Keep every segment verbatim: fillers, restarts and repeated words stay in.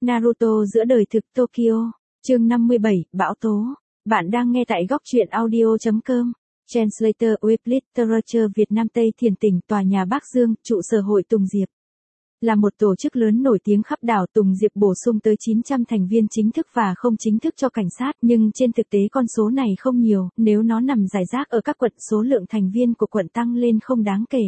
Naruto giữa đời thực Tokyo, chương năm mươi bảy, Bão tố. Bạn đang nghe tại góc truyện audio chấm com. Translator with Literature Việt Nam Tây Thiền Tỉnh, tòa nhà Bắc Dương, trụ sở Hội Tùng Diệp. Là một tổ chức lớn nổi tiếng khắp đảo Tùng Diệp bổ sung tới chín trăm thành viên chính thức và không chính thức cho cảnh sát, nhưng trên thực tế con số này không nhiều, nếu nó nằm rải rác ở các quận số lượng thành viên của quận tăng lên không đáng kể.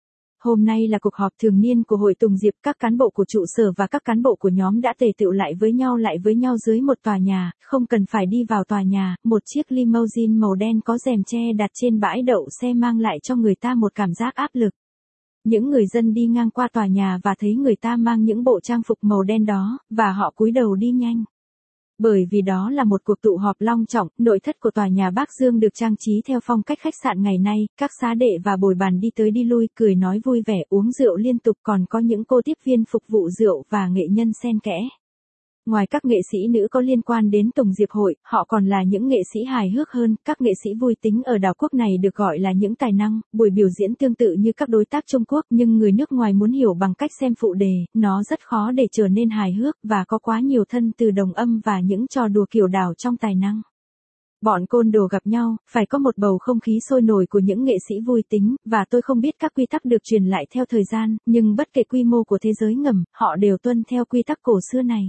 Hôm nay là cuộc họp thường niên của Hội Tùng Diệp, các cán bộ của trụ sở và các cán bộ của nhóm đã tề tựu lại với nhau lại với nhau dưới một tòa nhà, không cần phải đi vào tòa nhà, một chiếc limousine màu đen có rèm che đặt trên bãi đậu xe mang lại cho người ta một cảm giác áp lực. Những người dân đi ngang qua tòa nhà và thấy người ta mang những bộ trang phục màu đen đó, và họ cúi đầu đi nhanh. Bởi vì đó là một cuộc tụ họp long trọng, nội thất của tòa nhà Bắc Dương được trang trí theo phong cách khách sạn ngày nay, các xá đệ và bồi bàn đi tới đi lui, cười nói vui vẻ, uống rượu liên tục, còn có những cô tiếp viên phục vụ rượu và nghệ nhân xen kẽ. Ngoài các nghệ sĩ nữ có liên quan đến Tùng Diệp Hội, họ còn là những nghệ sĩ hài hước hơn, các nghệ sĩ vui tính ở đảo quốc này được gọi là những tài năng, buổi biểu diễn tương tự như các đối tác Trung Quốc, nhưng người nước ngoài muốn hiểu bằng cách xem phụ đề, nó rất khó để trở nên hài hước, và có quá nhiều thân từ đồng âm và những trò đùa kiểu đảo trong tài năng. Bọn côn đồ gặp nhau, phải có một bầu không khí sôi nổi của những nghệ sĩ vui tính, và tôi không biết các quy tắc được truyền lại theo thời gian, nhưng bất kể quy mô của thế giới ngầm, họ đều tuân theo quy tắc cổ xưa này.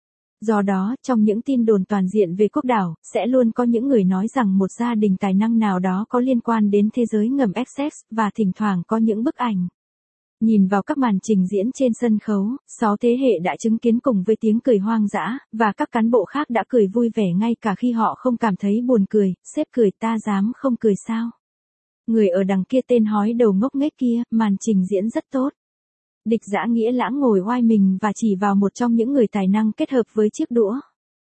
Do đó, trong những tin đồn toàn diện về quốc đảo, sẽ luôn có những người nói rằng một gia đình tài năng nào đó có liên quan đến thế giới ngầm Access, và thỉnh thoảng có những bức ảnh. Nhìn vào các màn trình diễn trên sân khấu, sáu thế hệ đã chứng kiến cùng với tiếng cười hoang dã, và các cán bộ khác đã cười vui vẻ ngay cả khi họ không cảm thấy buồn cười, sếp cười ta dám không cười sao. Người ở đằng kia tên hói đầu ngốc nghếch kia, màn trình diễn rất tốt. Địch Dã Nghĩa Lãng ngồi oai mình và chỉ vào một trong những người tài năng kết hợp với chiếc đũa.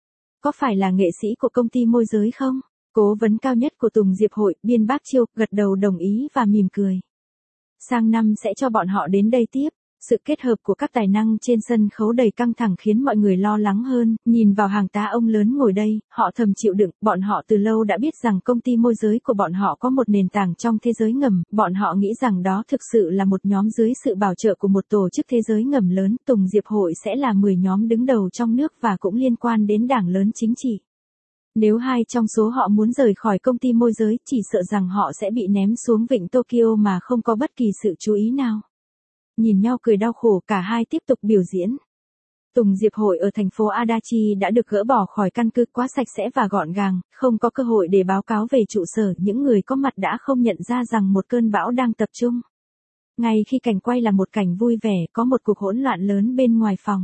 Có phải là nghệ sĩ của công ty môi giới không? Cố vấn cao nhất của Tùng Diệp Hội, Biên Bác Chiêu, gật đầu đồng ý và mỉm cười. Sang năm sẽ cho bọn họ đến đây tiếp. Sự kết hợp của các tài năng trên sân khấu đầy căng thẳng khiến mọi người lo lắng hơn, nhìn vào hàng tá ông lớn ngồi đây, họ thầm chịu đựng, bọn họ từ lâu đã biết rằng công ty môi giới của bọn họ có một nền tảng trong thế giới ngầm, bọn họ nghĩ rằng đó thực sự là một nhóm dưới sự bảo trợ của một tổ chức thế giới ngầm lớn, Tùng Diệp Hội sẽ là mười nhóm đứng đầu trong nước và cũng liên quan đến đảng lớn chính trị. Nếu hai trong số họ muốn rời khỏi công ty môi giới, chỉ sợ rằng họ sẽ bị ném xuống vịnh Tokyo mà không có bất kỳ sự chú ý nào. Nhìn nhau cười đau khổ, cả hai tiếp tục biểu diễn. Tùng Diệp Hội ở thành phố Adachi đã được gỡ bỏ khỏi căn cứ quá sạch sẽ và gọn gàng, không có cơ hội để báo cáo về trụ sở, những người có mặt đã không nhận ra rằng một cơn bão đang tập trung. Ngay khi cảnh quay là một cảnh vui vẻ, có một cuộc hỗn loạn lớn bên ngoài phòng.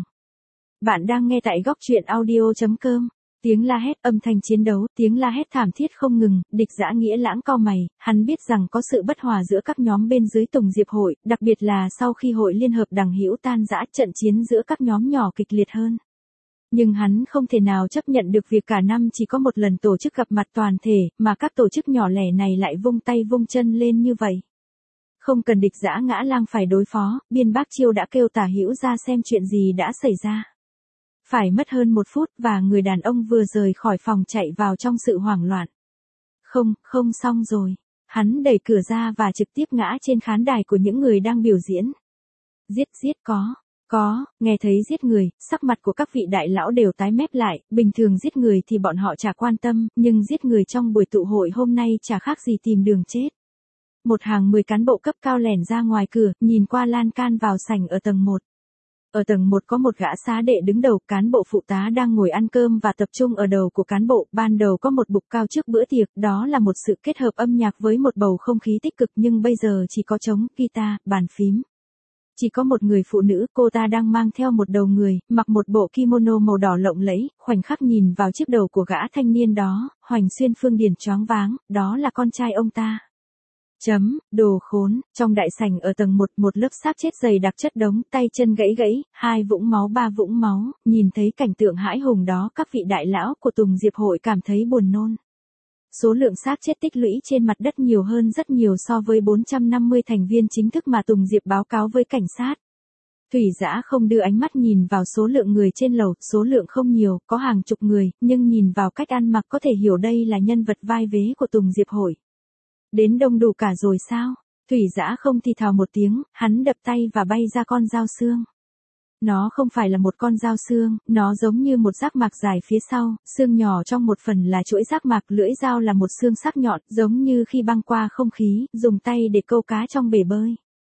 Bạn đang nghe tại góc truyện audio chấm com. Tiếng la hét, âm thanh chiến đấu, tiếng la hét thảm thiết không ngừng, Địch Dã Nghĩa Lãng cau mày, hắn biết rằng có sự bất hòa giữa các nhóm bên dưới Tùng Diệp Hội, đặc biệt là sau khi hội liên hợp đằng hữu tan rã, trận chiến giữa các nhóm nhỏ kịch liệt hơn. Nhưng hắn không thể nào chấp nhận được việc cả năm chỉ có một lần tổ chức gặp mặt toàn thể, mà các tổ chức nhỏ lẻ này lại vung tay vung chân lên như vậy. Không cần Địch Dã Ngã Lang phải đối phó, Biên Bác Chiêu đã kêu Tả Hữu ra xem chuyện gì đã xảy ra. Phải mất hơn một phút và người đàn ông vừa rời khỏi phòng chạy vào trong sự hoảng loạn. Không, không xong rồi. Hắn đẩy cửa ra và trực tiếp ngã trên khán đài của những người đang biểu diễn. Giết giết có, có, nghe thấy giết người, sắc mặt của các vị đại lão đều tái mét lại, bình thường giết người thì bọn họ chả quan tâm, nhưng giết người trong buổi tụ hội hôm nay chả khác gì tìm đường chết. Một hàng mười cán bộ cấp cao lẻn ra ngoài cửa, nhìn qua lan can vào sảnh ở tầng một. Ở tầng một có một gã xá đệ đứng đầu, cán bộ phụ tá đang ngồi ăn cơm và tập trung ở đầu của cán bộ, ban đầu có một bục cao trước bữa tiệc, đó là một sự kết hợp âm nhạc với một bầu không khí tích cực, nhưng bây giờ chỉ có trống, guitar, bàn phím. Chỉ có một người phụ nữ, cô ta đang mang theo một đầu người, mặc một bộ kimono màu đỏ lộng lẫy, khoảnh khắc nhìn vào chiếc đầu của gã thanh niên đó, Hoành Xuyên Phương Điền choáng váng, đó là con trai ông ta. Chấm, đồ khốn, trong đại sảnh ở tầng một, một lớp xác chết dày đặc chất đống, tay chân gãy gãy, hai vũng máu ba vũng máu, nhìn thấy cảnh tượng hãi hùng đó, các vị đại lão của Tùng Diệp Hội cảm thấy buồn nôn. Số lượng xác chết tích lũy trên mặt đất nhiều hơn rất nhiều so với bốn trăm năm mươi thành viên chính thức mà Tùng Diệp báo cáo với cảnh sát. Thủy Dã không đưa ánh mắt nhìn vào số lượng người trên lầu, số lượng không nhiều, có hàng chục người, nhưng nhìn vào cách ăn mặc có thể hiểu đây là nhân vật vai vế của Tùng Diệp Hội. Đến đông đủ cả rồi sao? Thủy Dã không thì thào một tiếng, hắn đập tay và bay ra con dao xương. Nó không phải là một con dao xương, nó giống như một giác mạc dài phía sau, xương nhỏ trong một phần là chuỗi giác mạc, lưỡi dao là một xương sắc nhọn, giống như khi băng qua không khí, dùng tay để câu cá trong bể bơi.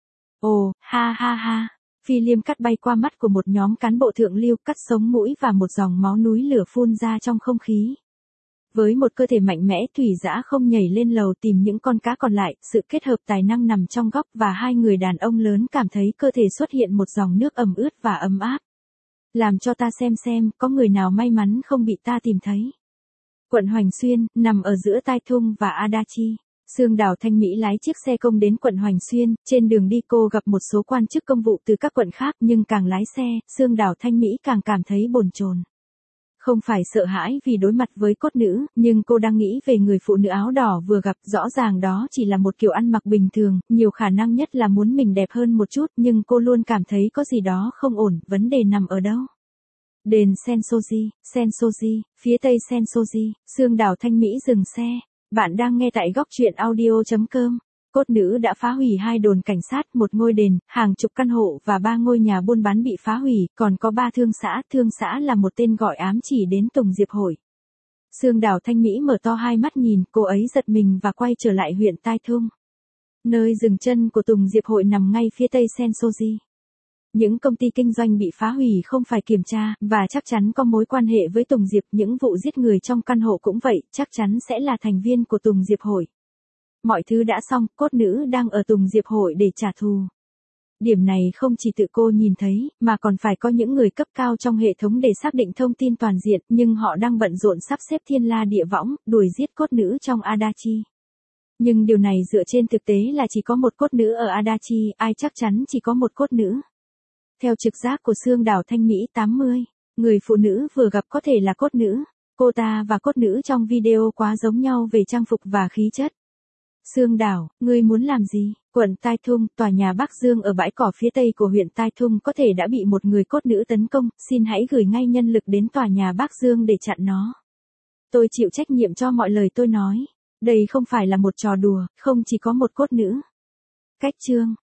Ồ, ha ha ha. Phi liêm cắt bay qua mắt của một nhóm cán bộ thượng lưu, cắt sống mũi và một dòng máu núi lửa phun ra trong không khí. Với một cơ thể mạnh mẽ, Thủy Dã không nhảy lên lầu tìm những con cá còn lại, sự kết hợp tài năng nằm trong góc và hai người đàn ông lớn cảm thấy cơ thể xuất hiện một dòng nước ẩm ướt và ấm áp. Làm cho ta xem xem, có người nào may mắn không bị ta tìm thấy. Quận Hoành Xuyên, nằm ở giữa Tai Thung và Adachi. Sương Đào Thanh Mỹ lái chiếc xe công đến quận Hoành Xuyên, trên đường đi cô gặp một số quan chức công vụ từ các quận khác, nhưng càng lái xe, Sương Đào Thanh Mỹ càng cảm thấy bồn chồn. Không phải sợ hãi vì đối mặt với cốt nữ, nhưng cô đang nghĩ về người phụ nữ áo đỏ vừa gặp, rõ ràng đó chỉ là một kiểu ăn mặc bình thường, nhiều khả năng nhất là muốn mình đẹp hơn một chút, nhưng cô luôn cảm thấy có gì đó không ổn, vấn đề nằm ở đâu. Đền Sensoji, Sensoji, phía tây Sensoji, Sương Đào Thanh Mỹ dừng xe. Bạn đang nghe tại góc truyện audio chấm com. Cốt nữ đã phá hủy hai đồn cảnh sát, một ngôi đền, hàng chục căn hộ và ba ngôi nhà buôn bán bị phá hủy, còn có ba thương xã. Thương xã là một tên gọi ám chỉ đến Tùng Diệp Hội. Sương Đào Thanh Mỹ mở to hai mắt nhìn, cô ấy giật mình và quay trở lại huyện Tai Thung. Nơi dừng chân của Tùng Diệp Hội nằm ngay phía tây Sensoji. Những công ty kinh doanh bị phá hủy không phải kiểm tra, và chắc chắn có mối quan hệ với Tùng Diệp. Những vụ giết người trong căn hộ cũng vậy, chắc chắn sẽ là thành viên của Tùng Diệp Hội. Mọi thứ đã xong, cốt nữ đang ở Tùng Diệp Hội để trả thù. Điểm này không chỉ tự cô nhìn thấy, mà còn phải có những người cấp cao trong hệ thống để xác định thông tin toàn diện, nhưng họ đang bận rộn sắp xếp thiên la địa võng, đuổi giết cốt nữ trong Adachi. Nhưng điều này dựa trên thực tế là chỉ có một cốt nữ ở Adachi, ai chắc chắn chỉ có một cốt nữ. Theo trực giác của Sương Đào Thanh Mỹ tám mươi, người phụ nữ vừa gặp có thể là cốt nữ. Cô ta và cốt nữ trong video quá giống nhau về trang phục và khí chất. Sương Đào, ngươi muốn làm gì? Quận Tai Thung, tòa nhà Bắc Dương ở bãi cỏ phía tây của huyện Tai Thung có thể đã bị một người cốt nữ tấn công, xin hãy gửi ngay nhân lực đến tòa nhà Bắc Dương để chặn nó. Tôi chịu trách nhiệm cho mọi lời tôi nói. Đây không phải là một trò đùa, không chỉ có một cốt nữ. Cách chương.